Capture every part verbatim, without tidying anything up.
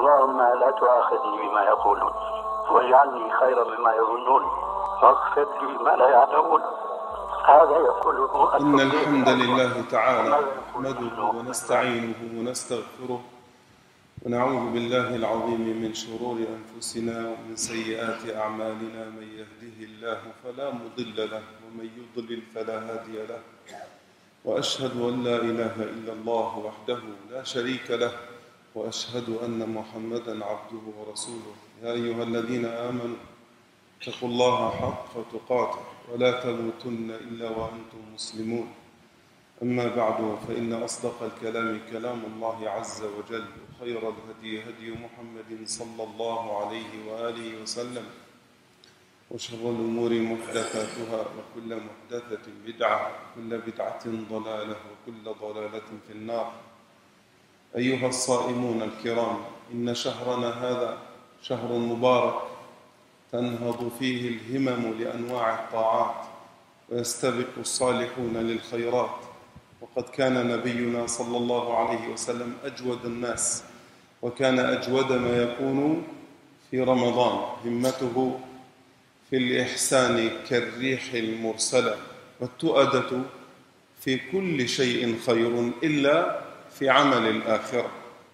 اللهم لا تؤاخذني بما يقولون واجعلني خيرا مما يظنون واغفر لي ما لا يعلمون. هذا يقوله إن الحمد لله تعالى نحمده ونستعينه ونستغفره ونعوذ بالله العظيم من شرور أنفسنا ومن سيئات أعمالنا. من يهده الله فلا مضل له ومن يضلل فلا هادي له، وأشهد أن لا إله إلا الله وحده لا شريك له، وأشهد أن محمدًا عبده ورسوله. يا أيها الذين آمنوا اتقوا الله حق تقاته ولا تموتن إلا وأنتم مسلمون. أما بعد، فإن أصدق الكلام كلام الله عز وجل، وخير الهدي هدي محمد صلى الله عليه وآله وسلم، وشر الأمور محدثاتها، وكل محدثة بدعة، وكل بدعة ضلالة، وكل ضلالة في النار. أيها الصائمون الكرام، إن شهرنا هذا شهر مبارك تنهض فيه الهمم لأنواع الطاعات ويستبق الصالحون للخيرات. وقد كان نبينا صلى الله عليه وسلم أجود الناس، وكان أجود ما يكون في رمضان، همته في الإحسان كالريح المرسلة، والتؤدة في كل شيء خير إلا في عمل الآخرة.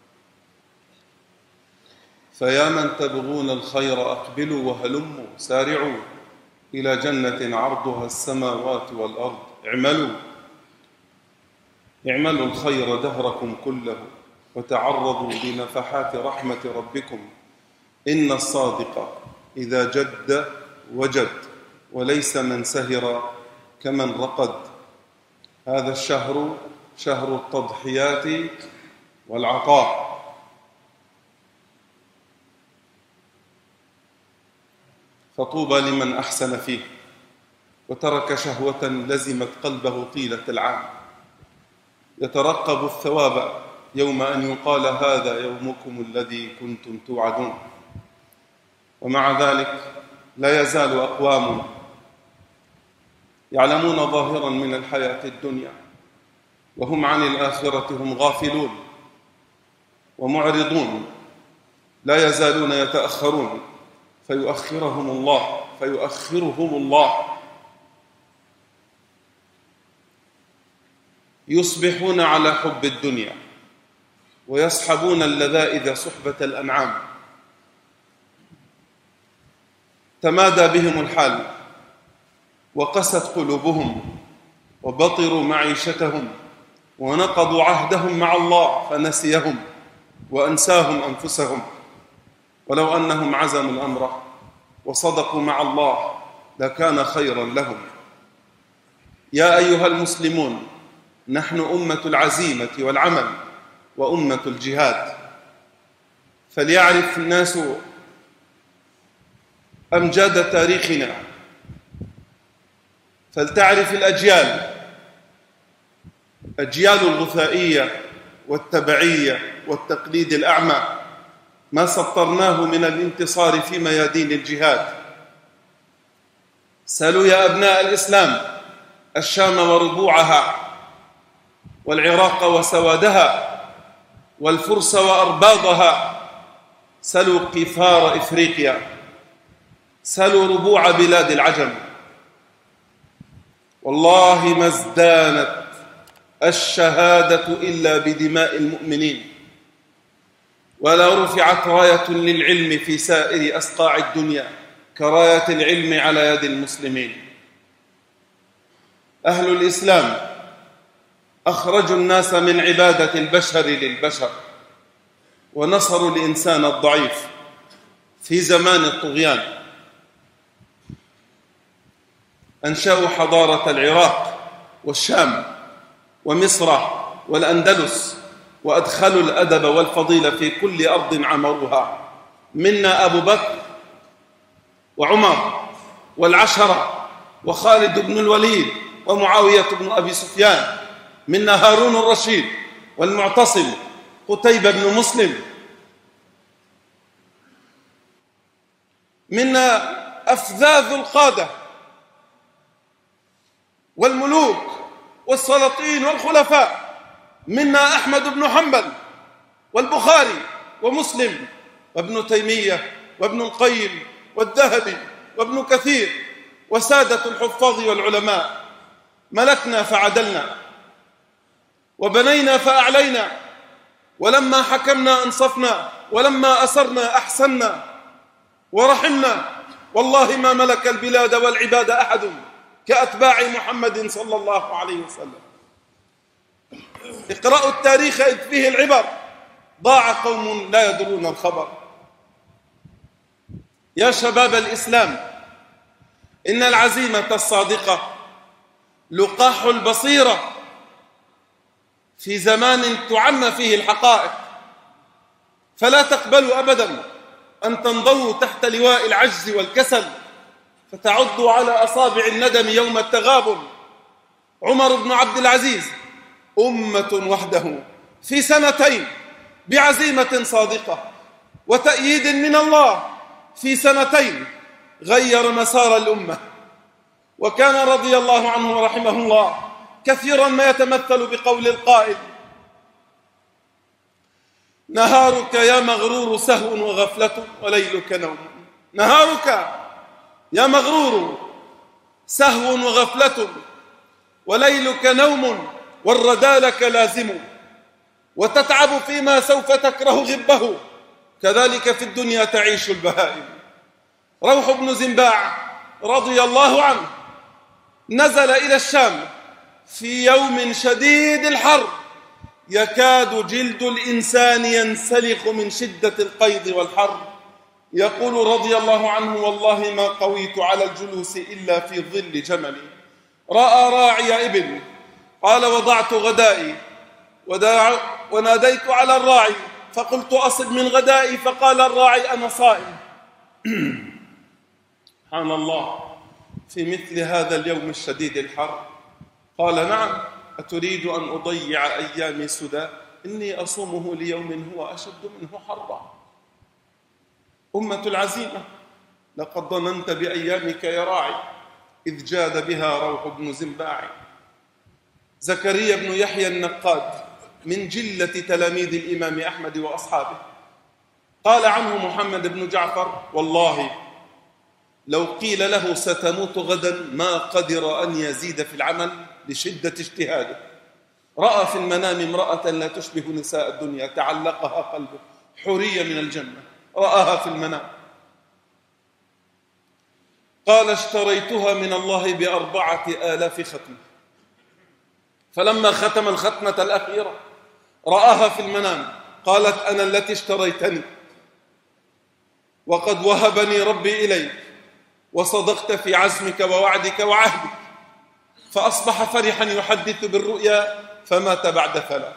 فيا من تبغون الخير أقبلوا وهلموا سارعوا إلى جنة عرضها السماوات والأرض. اعملوا اعملوا الخير دهركم كله، وتعرضوا لنفحات رحمة ربكم. إن الصادق إذا جد وجد، وليس من سهر كمن رقد. هذا الشهر شهر التضحيات والعطاء، فطوبى لمن أحسن فيه وترك شهوة لزمت قلبه طيلة العام، يترقب الثواب يوم أن يقال هذا يومكم الذي كنتم توعدون. ومع ذلك لا يزال أقوام يعلمون ظاهرا من الحياة الدنيا وهم عن الآخرة هم غافلون ومعرضون، لا يزالون يتأخرون فيؤخرهم الله فيؤخرهم الله يصبحون على حب الدنيا ويصحبون اللذائذ صحبة الأنعام. تمادى بهم الحال وقست قلوبهم وبطروا معيشتهم ونقضوا عهدهم مع الله فنسيهم وأنساهم أنفسهم. ولو أنهم عزموا الأمر وصدقوا مع الله لكان خيرا لهم. يا أيها المسلمون، نحن أمة العزيمة والعمل وأمة الجهاد، فليعرف الناس أمجاد تاريخنا، فلتعرف الأجيال أجيال الغثائية والتبعية والتقليد الأعمى ما سطرناه من الانتصار في ميادين الجهاد. سلوا يا أبناء الإسلام الشام وربوعها، والعراق وسوادها، والفرس وأرباضها. سلوا قفار إفريقيا، سلوا ربوع بلاد العجم. والله ما ازدانت الشهادة إلا بدماء المؤمنين، ولا رفعت راية للعلم في سائر أصقاع الدنيا كراية العلم على يد المسلمين. أهل الإسلام أخرجوا الناس من عبادة البشر للبشر، ونصروا الإنسان الضعيف في زمان الطغيان. أنشأوا حضارة العراق والشام ومصر والأندلس، وأدخلوا الأدب والفضيلة في كل أرض عمروها. منا أبو بكر وعمر والعشرة وخالد بن الوليد ومعاوية بن أبي سفيان. منا هارون الرشيد والمعتصم قتيبة بن مسلم. منا أفذاذ القادة والملوك والسلاطين والخلفاء. منا أحمد بن حنبل والبخاري ومسلم وابن تيمية وابن القيم والذهبي وابن كثير وسادة الحفاظ والعلماء. ملكنا فعدلنا، وبنينا فأعلينا، ولما حكمنا أنصفنا، ولما أسرنا أحسنا ورحمنا. والله ما ملك البلاد والعباد أحد كأتباع محمد صلى الله عليه وسلم. اقرأوا التاريخ إذ فيه العبر، ضاع قوم لا يدرون الخبر. يا شباب الإسلام، إن العزيمة الصادقة لقاح البصيرة في زمان تعمى فيه الحقائق، فلا تقبلوا أبدا أن تنضووا تحت لواء العجز والكسل فتعضوا على أصابع الندم يوم التغابن. عمر بن عبد العزيز أمة وحده في سنتين بعزيمة صادقة وتأييد من الله في سنتين غير مسار الأمة. وكان رضي الله عنه ورحمه الله كثيرا ما يتمثل بقول القائل: نهارك يا مغرور سهو وغفلة وليلك نوم. نهارك يا مغرور سهو وغفلة وليلك نوم، والردى لك لازم، وتتعب فيما سوف تكره غبه، كذلك في الدنيا تعيش البهائم. روح بن زنباع رضي الله عنه نزل إلى الشام في يوم شديد الحر يكاد جلد الإنسان ينسلخ من شدة القيض والحر. يقول رضي الله عنه: والله ما قويت على الجلوس إلا في ظل جملي. رأى راعي إبل، قال: وضعت غدائي وناديت على الراعي فقلت: أصب من غدائي، فقال الراعي: أنا صائم. سبحان الله، في مثل هذا اليوم الشديد الحر قال: نعم، أتريد أن أضيع أيامي سدى؟ إني أصومه ليوم هو أشد منه حرا. أمة العزيمة، لقد ظننت بأيامك يا راعي إذ جاد بها روح بن زنباع. زكريا بن يحيى النقاد من جلة تلاميذ الإمام أحمد وأصحابه قال عنه محمد بن جعفر: والله لو قيل له ستموت غدا ما قدر أن يزيد في العمل لشدة اجتهاده. رأى في المنام امرأة لا تشبه نساء الدنيا تعلقها قلبه، حورية من الجنة، رآها في المنام. قال: اشتريتها من الله بأربعة آلاف ختمة. فلما ختم الختمة الأخيرة رآها في المنام، قالت: أنا التي اشتريتني، وقد وهبني ربي إليك، وصدقت في عزمك ووعدك وعهدك. فأصبح فرحا يحدث بالرؤيا فمات بعد ثلاث.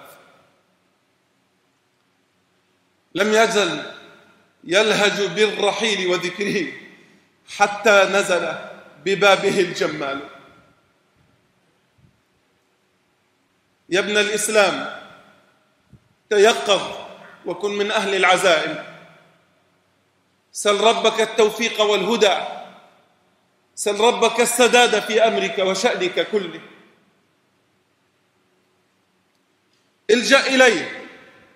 لم يزل يلهج بالرحيل وذكره حتى نزل ببابه الجمال. يا ابن الإسلام، تيقظ وكن من أهل العزائم. سل ربك التوفيق والهدى، سل ربك السداد في أمرك وشأنك كله. الجأ إليه،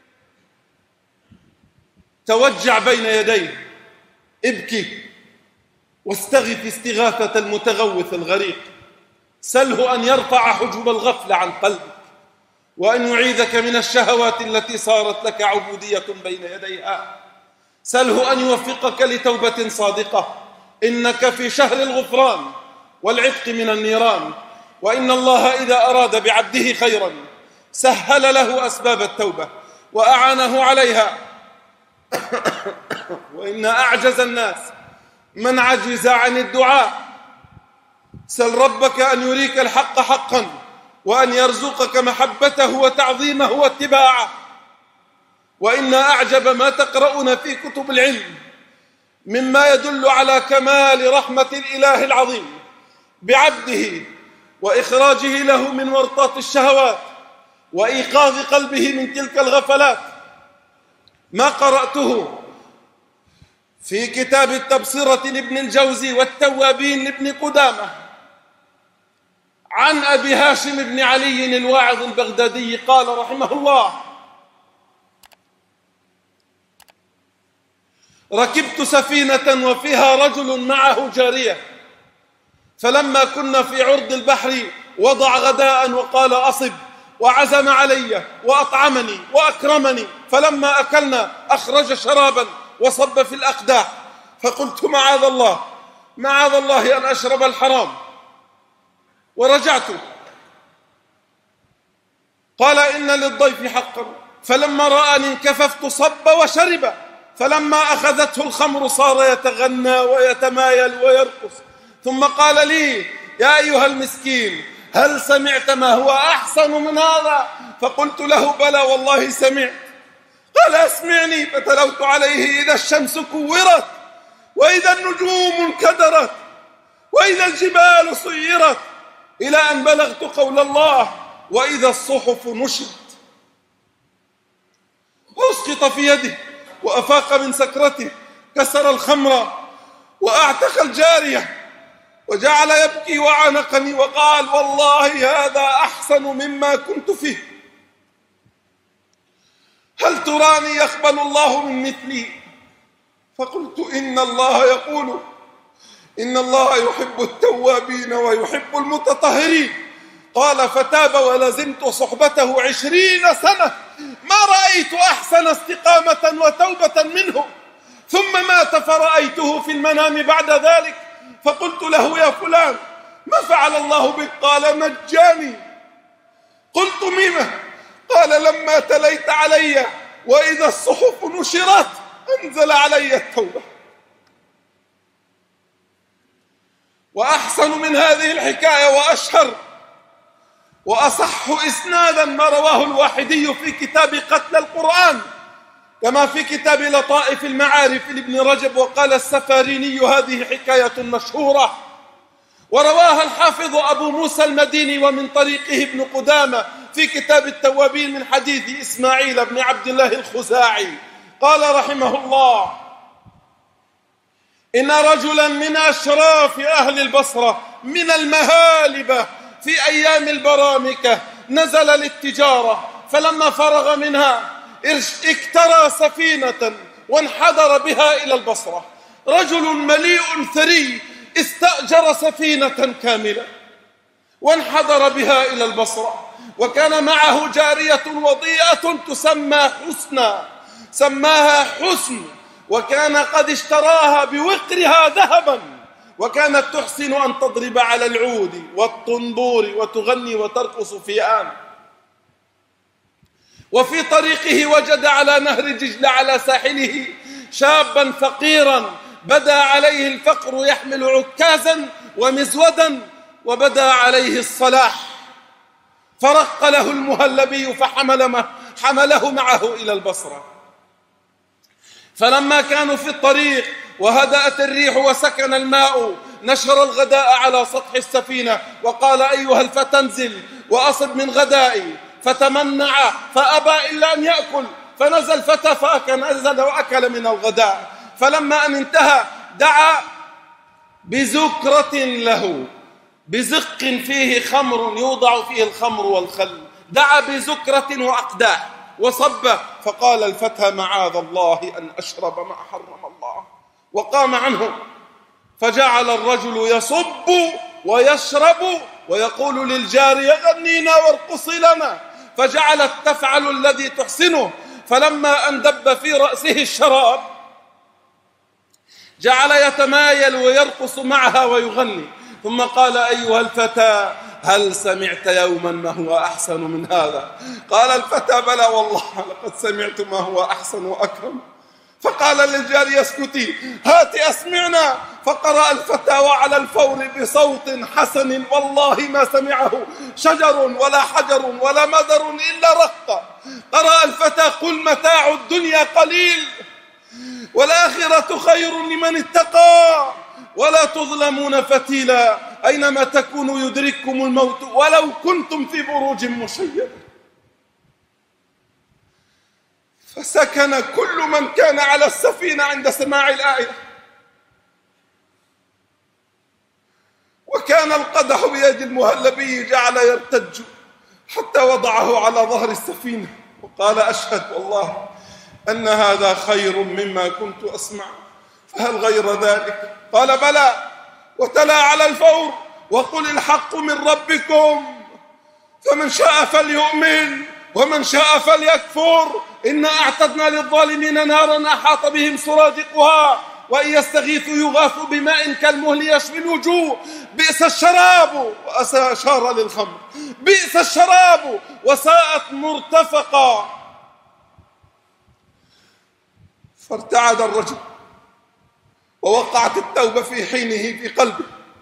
توجع بين يديه، ابكي واستغث استغاثة المتغوث الغريق. سله أن يرفع حجب الغفل عن قلبك، وأن يعيذك من الشهوات التي صارت لك عبودية بين يديها. سله أن يوفقك لتوبة صادقة، إنك في شهر الغفران والعتق من النيران. وإن الله إذا أراد بعبده خيرا سهل له أسباب التوبة وأعانه عليها. وإن أعجز الناس من عجز عن الدعاء. سل ربك أن يريك الحق حقا، وأن يرزقك محبته وتعظيمه واتباعه. وإن أعجب ما تقرؤون في كتب العلم مما يدل على كمال رحمة الإله العظيم بعبده وإخراجه له من ورطات الشهوات وإيقاظ قلبه من تلك الغفلات، ما قرأته في كتاب التبصرة لابن الجوزي والتوابين لابن قدامة عن أبي هاشم بن علي الواعظ البغدادي قال رحمه الله: ركبت سفينة وفيها رجل معه جارية، فلما كنا في عرض البحر وضع غداء وقال أصب، وعزم علي وأطعمني وأكرمني، فلما أكلنا أخرج شرابا وصب في الأقداح، فقلت معاذ الله معاذ الله أن أشرب الحرام، ورجعت. قال إن للضيف حقا، فلما رآني انكففت صب وشرب، فلما أخذته الخمر صار يتغنى ويتمايل ويرقص، ثم قال لي يا أيها المسكين هل سمعت ما هو أحسن من هذا؟ فقلت له بلى والله سمعت. قال أسمعني، فتلوت عليه إذا الشمس كورت، وإذا النجوم انكدرت، وإذا الجبال سيرت، إلى أن بلغت قول الله وإذا الصحف نشرت. وأسقط في يده وأفاق من سكرته، كسر الخمر وأعتق الجارية، وجعل يبكي وعانقني وقال والله هذا أحسن مما كنت فيه. هل تراني يقبل الله من مثلي؟ فقلت إن الله يقول إن الله يحب التوابين ويحب المتطهرين. قال فتاب ولزمت صحبته عشرين سنة، ما رأيت أحسن استقامة وتوبة منه، ثم مات فرأيته في المنام بعد ذلك، فقلت له يا فلان ما فعل الله بك؟ قال نجاني. قلت مما؟ قال لما تليت علي وإذا الصحف نشرت أنزل علي التوبة. وأحسن من هذه الحكاية وأشهر وأصح إسنادا ما رواه الواحدي في كتاب قتل القرآن، كما في كتاب لطائف المعارف لابن رجب. وقال السفاريني هذه حكاية مشهورة، ورواها الحافظ أبو موسى المديني ومن طريقه ابن قدامة في كتاب التوابين من حديث إسماعيل بن عبد الله الخزاعي. قال رحمه الله إن رجلا من أشراف أهل البصرة من المهالبة في أيام البرامكة نزل للتجارة، فلما فرغ منها اكترى سفينة وانحدر بها إلى البصرة. رجل مليء ثري استأجر سفينة كاملة وانحدر بها إلى البصرة، وكان معه جارية وضيئة تسمى حسنى، سماها حسن، وكان قد اشتراها بوقرها ذهبا، وكانت تحسن أن تضرب على العود والطنبور وتغني وترقص في آن. وفي طريقه وجد على نهر دجلة على ساحله شابا فقيرا بدا عليه الفقر يحمل عكازا ومزودا، وبدا عليه الصلاح، فرق له المهلبي فحمل حمله معه إلى البصرة. فلما كانوا في الطريق وهدأت الريح وسكن الماء نشر الغداء على سطح السفينة وقال أيها الفتى انزل وأصب من غدائي، فتمنع فأبى إلا أن يأكل، فنزل الفتى فأكل، نزل وأكل من الغداء. فلما أن انتهى دعا بزكرة له، بزق فيه خمر يوضع فيه الخمر والخل، دعا بزكرة وأقداح وصب، فقال الفتى معاذ الله أن أشرب ما حرم الله، وقام عنه. فجعل الرجل يصب ويشرب ويقول للجارية غنينا وارقصي لنا، فجعلت تفعل الذي تحسنه. فلما أن دب في رأسه الشراب جعل يتمايل ويرقص معها ويغني، ثم قال أيها الفتى هل سمعت يوما ما هو أحسن من هذا؟ قال الفتى بلى والله لقد سمعت ما هو أحسن وأكرم. فقال للجارية اسكتي هات أسمعنا. فقرأ الفتى وعلى الفور بصوت حسن والله ما سمعه شجر ولا حجر ولا مدر إلا رق. قرأ الفتى قل متاع الدنيا قليل والآخرة خير لمن اتقى ولا تظلمون فتيلا، أينما تكونوا يدرككم الموت ولو كنتم في بروج مشيدة. فسكن كل من كان على السفينة عند سماع الآية، وكان القدح بيد المهلبي جعل يرتج حتى وضعه على ظهر السفينة وقال أشهد والله أن هذا خير مما كنت أسمع، فهل غير ذلك؟ قال بلى، وتلا على الفور: وقل الحق من ربكم فمن شاء فليؤمن ومن شاء فليكفر إنا أعتدنا للظالمين نارا أحاط بهم سرادقها وإن يستغيثوا يغاثوا بماء كالمهل يشوي الوجوه بئس الشراب، وأشار للخمر: بئس الشراب وساءت مرتفقا. فارتعد الرجل ووقعت التوبة في حينه في قلبه،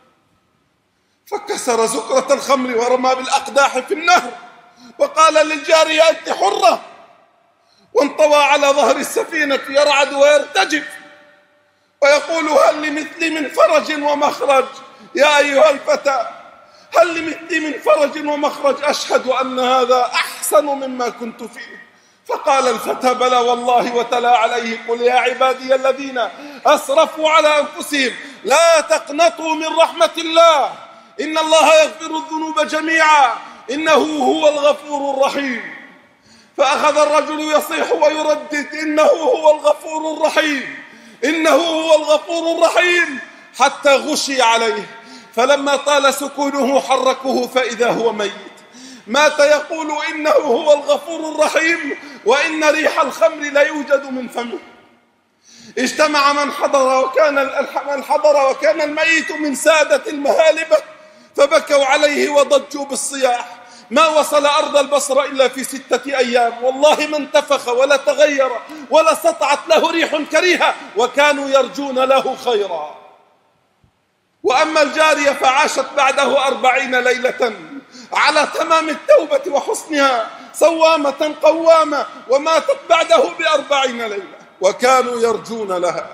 فكسر زكرة الخمر ورمى بالأقداح في النهر وقال للجارية: أنت حرة، وانطوى على ظهر السفينة يرعد ويرتجف ويقول: هل لمثلي من فرج ومخرج يا أيها الفتى، هل لمثلي من فرج ومخرج، أشهد أن هذا أحسن مما كنت فيه. فقال الفتى: بلى والله، وتلا عليه: قل يا عبادي الذين أسرفوا على أنفسهم لا تقنطوا من رحمة الله إن الله يغفر الذنوب جميعا إنه هو الغفور الرحيم. فأخذ الرجل يصيح ويردد: إنه هو الغفور الرحيم، إنه هو الغفور الرحيم، حتى غشي عليه، فلما طال سكونه حركوه فإذا هو ميت. مات يقول: إنه هو الغفور الرحيم وإن ريح الخمر لا يوجد من فمه. اجتمع من حضر وكان من حضر وكان الميت من سادة المهالبة، فبكوا عليه وضجوا بالصياح. ما وصل أرض البصرة إلا في ستة أيام، والله ما انتفخ ولا تغير ولا سطعت له ريح كريهة، وكانوا يرجون له خيرا. وأما الجارية فعاشت بعده أربعين ليلة على تمام التوبة وحسنها، صوامة قوامة، وماتت بعده بأربعين ليلة، وكانوا يرجون لها.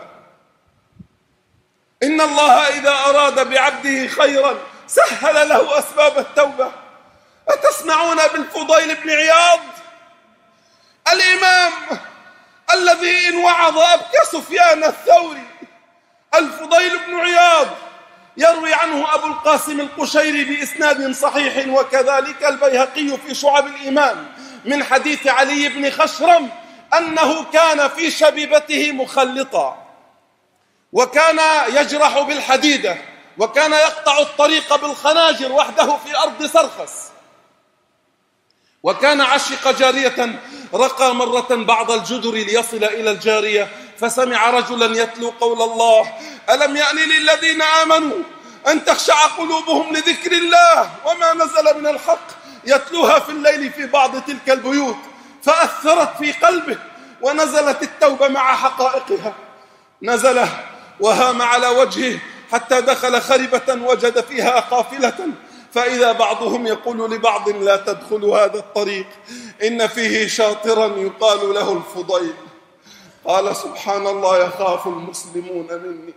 إن الله إذا أراد بعبده خيرا سهل له أسباب التوبة. أتسمعون بالفضيل بن عياض الإمام الذي إن وعظ أبكى سفيان الثوري؟ الفضيل بن عياض يروي عنه أبو القاسم القشيري بإسناد صحيح، وكذلك البيهقي في شعب الإيمان من حديث علي بن خشرم أنه كان في شبيبته مخلطا، وكان يجرح بالحديدة، وكان يقطع الطريق بالخناجر وحده في أرض سرخس، وكان عشق جارية. رقى مرة بعض الجدر ليصل إلى الجارية، فسمع رجلا يتلو قول الله: ألم يأن للذين آمنوا أن تخشع قلوبهم لذكر الله وما نزل من الحق، يتلوها في الليل في بعض تلك البيوت، فأثرت في قلبه، ونزلت التوبة مع حقائقها. نزل وهام على وجهه حتى دخل خربة وجد فيها قافلة، فإذا بعضهم يقول لبعض: لا تدخلوا هذا الطريق إن فيه شاطرا يقال له الفضيل. قال: سبحان الله، يخاف المسلمون مني.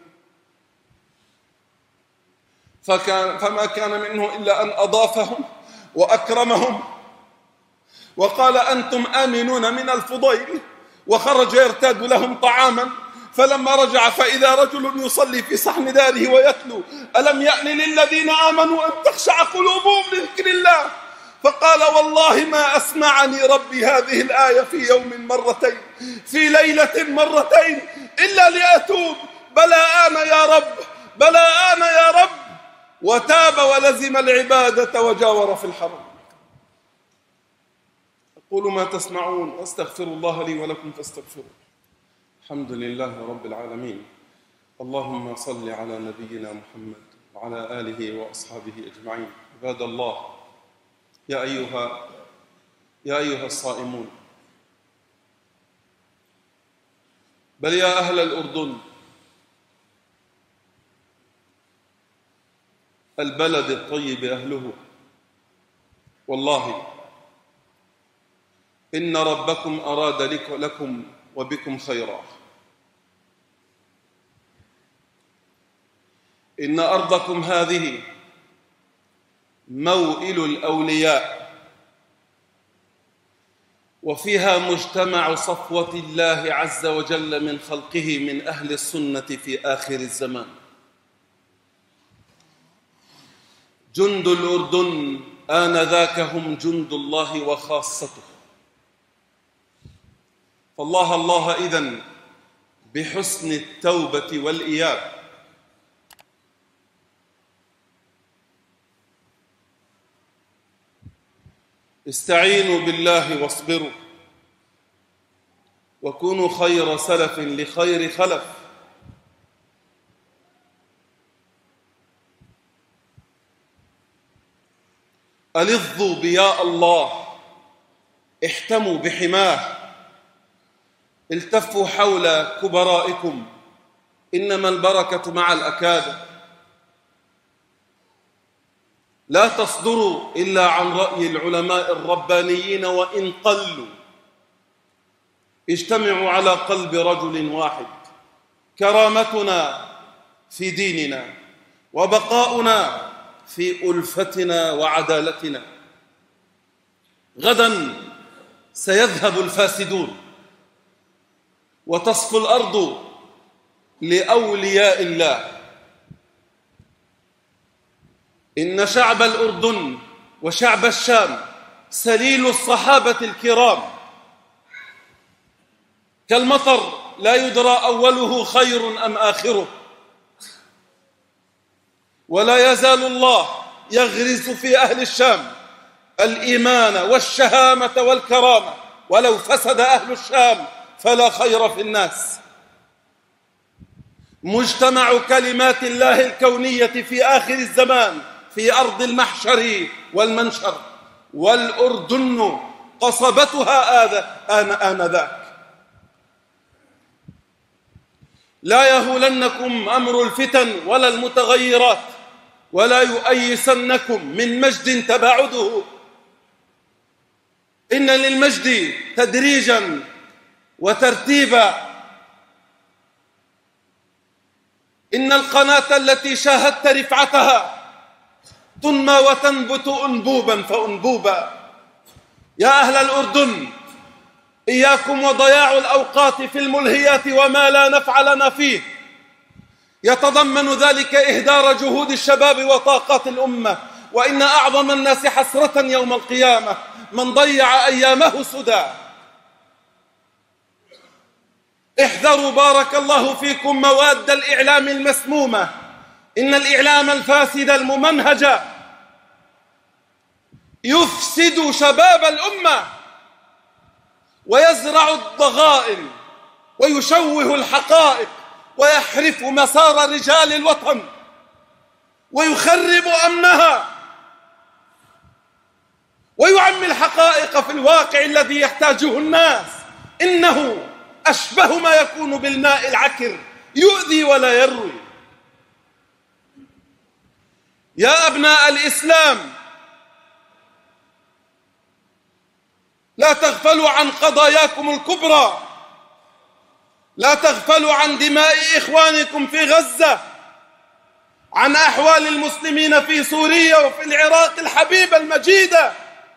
فكان فما كان منه إلا أن أضافهم وأكرمهم وقال: أنتم آمنون من الفضيل، وخرج يرتاد لهم طعاما. فلما رجع فإذا رجل يصلي في صحن داره ويتلو: ألم يأن للذين آمنوا أن تخشع قلوبهم لذكر الله. فقال: والله ما أسمعني ربي هذه الآية في يوم مرتين، في ليلة مرتين، إلا لأتوب. بلى آن يا رب، بلى آن يا رب. وتاب ولزم العبادة وجاور في الحرم. أقول ما تسمعون وأستغفر الله لي ولكم فاستغفروه. الحمد لله رب العالمين. اللهم صل على نبينا محمد وعلى آله وأصحابه أجمعين. عباد الله، يا أيها يا أيها الصائمون، بل يا أهل الأردن، البلد الطيب أهله، والله إن ربكم أراد لكم وبكم خيرا. إن أرضكم هذه موئل الأولياء، وفيها مجتمع صفوة الله عز وجل من خلقه من أهل السنة في آخر الزمان. جند الأردن آنذاك هم جند الله وخاصته، فالله الله إذن بحسن التوبة والإياب. استعينوا بالله واصبروا وكونوا خير سلف لخير خلف. ألظوا بياء الله، احتموا بحماه، التفوا حول كبرائكم، إنما البركة مع الأكابر. لا تصدروا إلا عن رأي العلماء الربانيين وإن قلوا. اجتمعوا على قلب رجل واحد. كرامتنا في ديننا، وبقاؤنا في ألفتنا وعدالتنا. غدا سيذهب الفاسدون وتصفو الأرض لأولياء الله. إن شعب الأردن وشعب الشام سليل الصحابة الكرام، كالمطر لا يدرى أوله خير أم آخره، ولا يزال الله يغرس في أهل الشام الإيمان والشهامة والكرامة. ولو فسد أهل الشام فلا خير في الناس. مجتمع كلمات الله الكونية في آخر الزمان في أرض المحشر والمنشر، والأردن قصبتها آنذاك. لا يهولنكم أمر الفتن ولا المتغيرات، ولا يؤيسنكم من مجد تباعده. إن للمجد تدريجا وترتيبا. إن القناة التي شاهدت رفعتها تنمى وتنبت أنبوبا فأنبوبا. يا أهل الأردن، إياكم وضياع الأوقات في الملهيات وما لا نفع لنا فيه. يتضمن ذلك إهدار جهود الشباب وطاقات الأمة. وإن أعظم الناس حسرة يوم القيامة من ضيع أيامه سدى. احذروا بارك الله فيكم مواد الإعلام المسمومة. إن الإعلام الفاسد الممنهج يفسد شباب الأمة، ويزرع الضغائن، ويشوه الحقائق، ويحرف مسار رجال الوطن، ويخرب أمنها، ويعمي الحقائق في الواقع الذي يحتاجه الناس. إنه أشبه ما يكون بالماء العكر، يؤذي ولا يروي. يا أبناء الإسلام، لا تغفلوا عن قضاياكم الكبرى. لا تغفلوا عن دماء إخوانكم في غزة، عن أحوال المسلمين في سوريا وفي العراق الحبيبة المجيدة.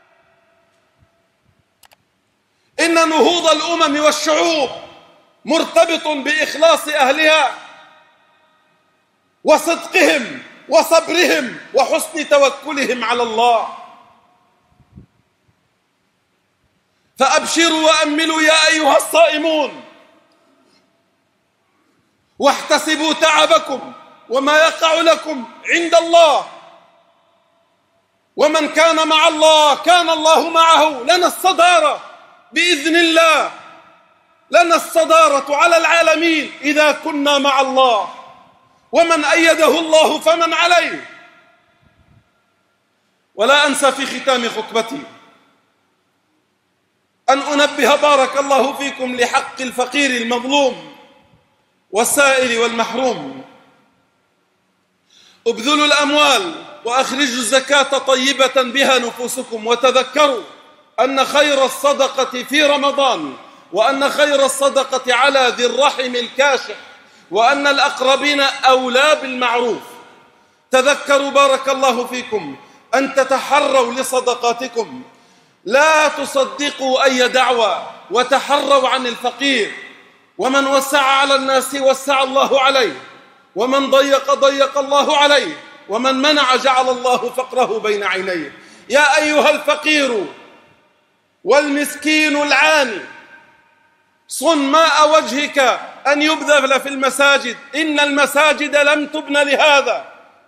إن نهوض الأمم والشعوب مرتبط بإخلاص أهلها وصدقهم وصبرهم وحسن توكلهم على الله. فأبشروا وأملوا يا أيها الصائمون، واحتسبوا تعبكم وما يقع لكم عند الله. ومن كان مع الله كان الله معه. لنا الصدارة بإذن الله، لنا الصدارة على العالمين إذا كنا مع الله. ومن أيده الله فمن عليه. ولا أنسى في ختام خطبتي أن أنبه بارك الله فيكم لحق الفقير المظلوم والسائل والمحروم. ابذلوا الأموال وأخرجوا الزكاة طيبة بها نفوسكم، وتذكروا أن خير الصدقة في رمضان، وأن خير الصدقة على ذي الرحم الكاشح، وأن الأقربين أولى بالمعروف. تذكروا بارك الله فيكم أن تتحروا لصدقاتكم. لا تصدقوا أي دعوة، وتحروا عن الفقير. ومن وسع على الناس وسع الله عليه، ومن ضيق ضيق الله عليه، ومن منع جعل الله فقره بين عينيه. يا أيها الفقير والمسكين العاني، صن ماء وجهك أن يبذل في المساجد، إن المساجد لم تبن لهذا.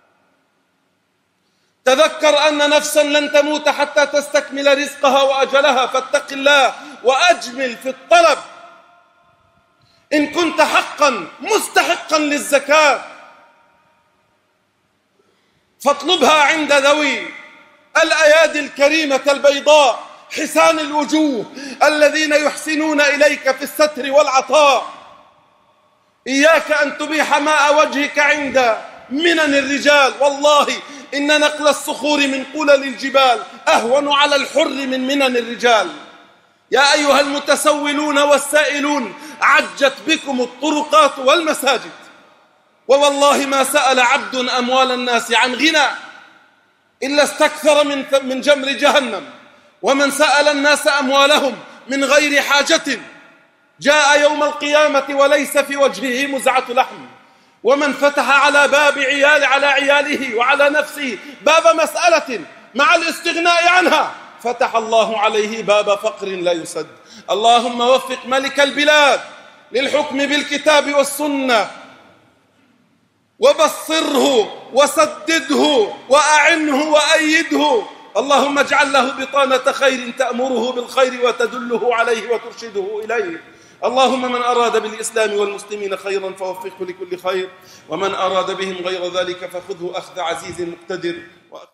تذكر أن نفسا لن تموت حتى تستكمل رزقها وأجلها، فاتق الله وأجمل في الطلب. إن كنت حقا مستحقا للزكاة فاطلبها عند ذوي الأيادي الكريمة البيضاء حسان الوجوه الذين يحسنون إليك في الستر والعطاء. إياك أن تبيح ماء وجهك عند منن الرجال، والله إن نقل الصخور من قلل الجبال أهون على الحر من منن الرجال. يا أيها المتسولون والسائلون، عجت بكم الطرقات والمساجد، ووالله ما سأل عبد أموال الناس عن غنى إلا استكثر من من جمر جهنم، ومن سأل الناس أموالهم من غير حاجة جاء يوم القيامة وليس في وجهه مزعة لحم. ومن فتح على باب عيال على عياله وعلى نفسه باب مسألة مع الاستغناء عنها فتح الله عليه باب فقر لا يسد. اللهم وفق ملك البلاد للحكم بالكتاب والسنة، وبصره وسدده وأعنه وأيده. اللهم اجعل له بطانة خير تأمره بالخير وتدله عليه وترشده إليه. اللهم من أراد بالإسلام والمسلمين خيرا فوفقه لكل خير، ومن أراد بهم غير ذلك فخذه أخذ عزيز مقتدر.